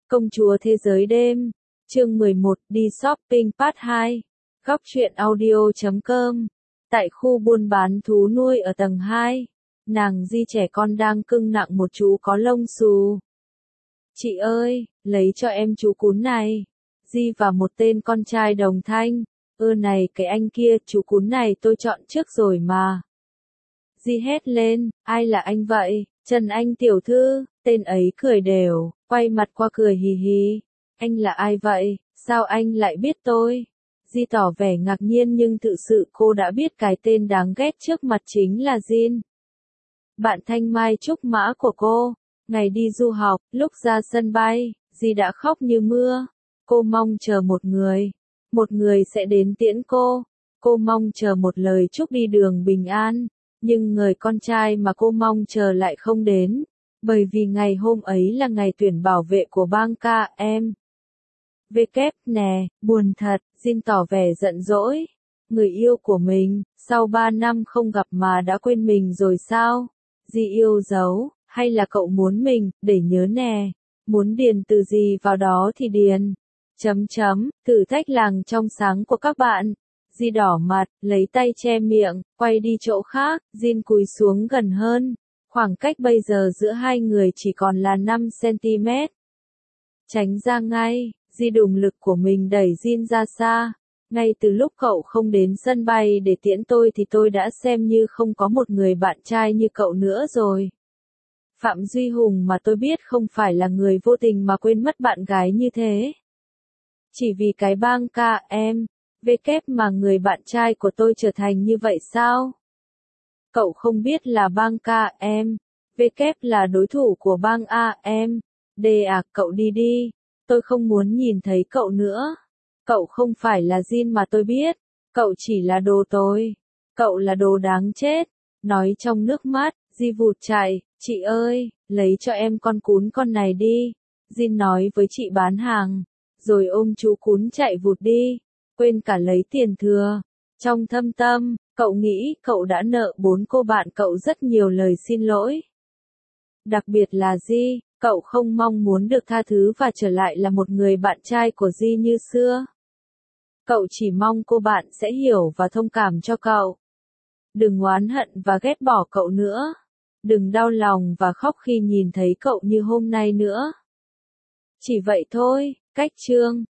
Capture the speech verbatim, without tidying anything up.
Công chúa thế giới đêm, chương mười một, đi shopping part hai, góc truyện audio chấm com. Tại khu buôn bán thú nuôi ở tầng hai, nàng Di trẻ con đang cưng nặng một chú có lông xù. Chị ơi, lấy cho em chú cún này. Di và một tên con trai đồng thanh, ơ này cái anh kia, chú cún này tôi chọn trước rồi mà. Di hét lên, ai là anh vậy? Trần Anh tiểu thư, tên ấy cười đều, quay mặt qua cười hì hì. Anh là ai vậy, sao anh lại biết tôi? Di tỏ vẻ ngạc nhiên nhưng thực sự cô đã biết cái tên đáng ghét trước mặt chính là Jin. Bạn thanh mai trúc mã của cô, ngày đi du học, lúc ra sân bay, Di đã khóc như mưa. Cô mong chờ một người, một người sẽ đến tiễn cô. Cô mong chờ một lời chúc đi đường bình an. Nhưng người con trai mà cô mong chờ lại không đến, bởi vì ngày hôm ấy là ngày tuyển bảo vệ của bang ca em. Vê kép nè, buồn thật, Jin tỏ vẻ giận dỗi. Người yêu của mình, sau ba năm không gặp mà đã quên mình rồi sao? Di yêu dấu, hay là cậu muốn mình, để nhớ nè, muốn điền từ gì vào đó thì điền. Chấm chấm, thử thách làng trong sáng của các bạn. Di đỏ mặt, lấy tay che miệng, quay đi chỗ khác, Jin cúi xuống gần hơn. Khoảng cách bây giờ giữa hai người chỉ còn là năm xăng-ti-mét. Tránh ra ngay, Di dùng lực của mình đẩy Jin ra xa. Ngay từ lúc cậu không đến sân bay để tiễn tôi thì tôi đã xem như không có một người bạn trai như cậu nữa rồi. Phạm Duy Hùng mà tôi biết không phải là người vô tình mà quên mất bạn gái như thế. Chỉ vì cái bang ca em. Vê kép mà người bạn trai của tôi trở thành như vậy sao? Cậu không biết là bang ca em, vê kép là đối thủ của bang a em. Đê à, cậu đi đi, tôi không muốn nhìn thấy cậu nữa. Cậu không phải là Jin mà tôi biết, cậu chỉ là đồ tồi, cậu là đồ đáng chết. Nói trong nước mắt, Di vụt chạy, chị ơi, lấy cho em con cún con này đi. Jin nói với chị bán hàng, rồi ôm chú cún chạy vụt đi. Quên cả lấy tiền thừa. Trong thâm tâm, cậu nghĩ cậu đã nợ bốn cô bạn cậu rất nhiều lời xin lỗi. Đặc biệt là Di, cậu không mong muốn được tha thứ và trở lại là một người bạn trai của Di như xưa. Cậu chỉ mong cô bạn sẽ hiểu và thông cảm cho cậu. Đừng oán hận và ghét bỏ cậu nữa. Đừng đau lòng và khóc khi nhìn thấy cậu như hôm nay nữa. Chỉ vậy thôi, cách chương.